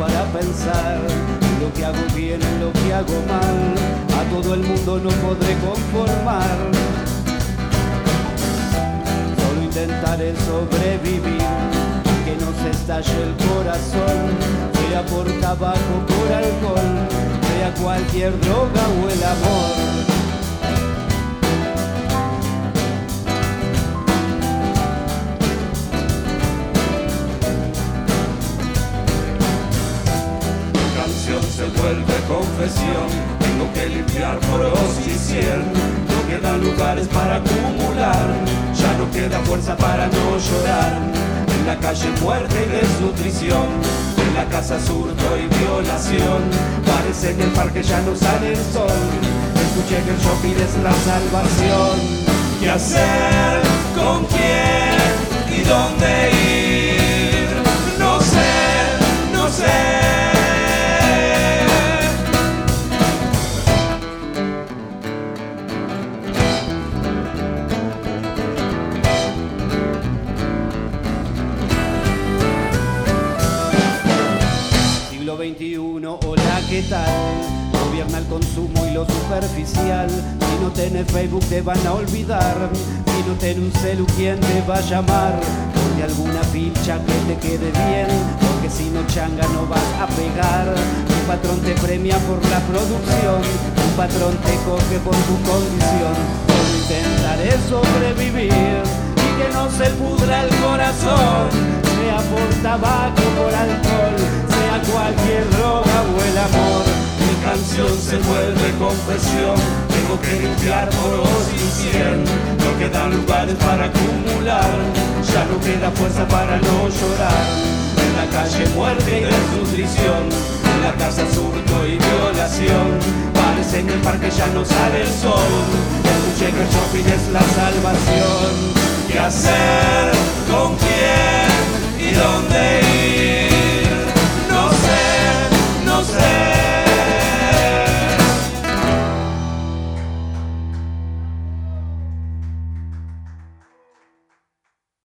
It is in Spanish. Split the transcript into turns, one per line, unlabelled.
para pensar en lo que hago bien, en lo que hago mal. A todo el mundo no podré conformar. Solo intentaré sobrevivir, que no se estalle el corazón, sea por tabaco, por alcohol, sea cualquier droga o el amor.
Se vuelve confesión, tengo que limpiar poros y cien. No quedan lugares para acumular, ya no queda fuerza para no llorar. En la calle muerte y desnutrición, en la casa surto y violación. Parece que el parque ya no sale el sol, escuché que el shopping es la salvación. ¿Qué hacer? ¿Con quién? ¿Y dónde ir? No sé, no sé.
XXI, hola, ¿qué tal? Gobierna el consumo y lo superficial. Si no tenés Facebook te van a olvidar. Si no tenés un celu, ¿quién te va a llamar? Ponte alguna ficha que te quede bien, porque si no changa no vas a pegar. Un patrón te premia por la producción, un patrón te coge por tu condición. Solo intentaré sobrevivir y que no se pudra el corazón, sea por tabaco, por alcohol, sea cualquier droga o el amor.
Mi canción se vuelve confesión, tengo que limpiar poros y cien. No quedan lugares para acumular, ya no queda fuerza para no llorar. En la calle muerte y desnutrición, en la casa surto y violación. Parece en el parque ya no sale el sol, escuché que el shopping es la salvación. ¿Qué hacer? ¿Con quién? ¿Y dónde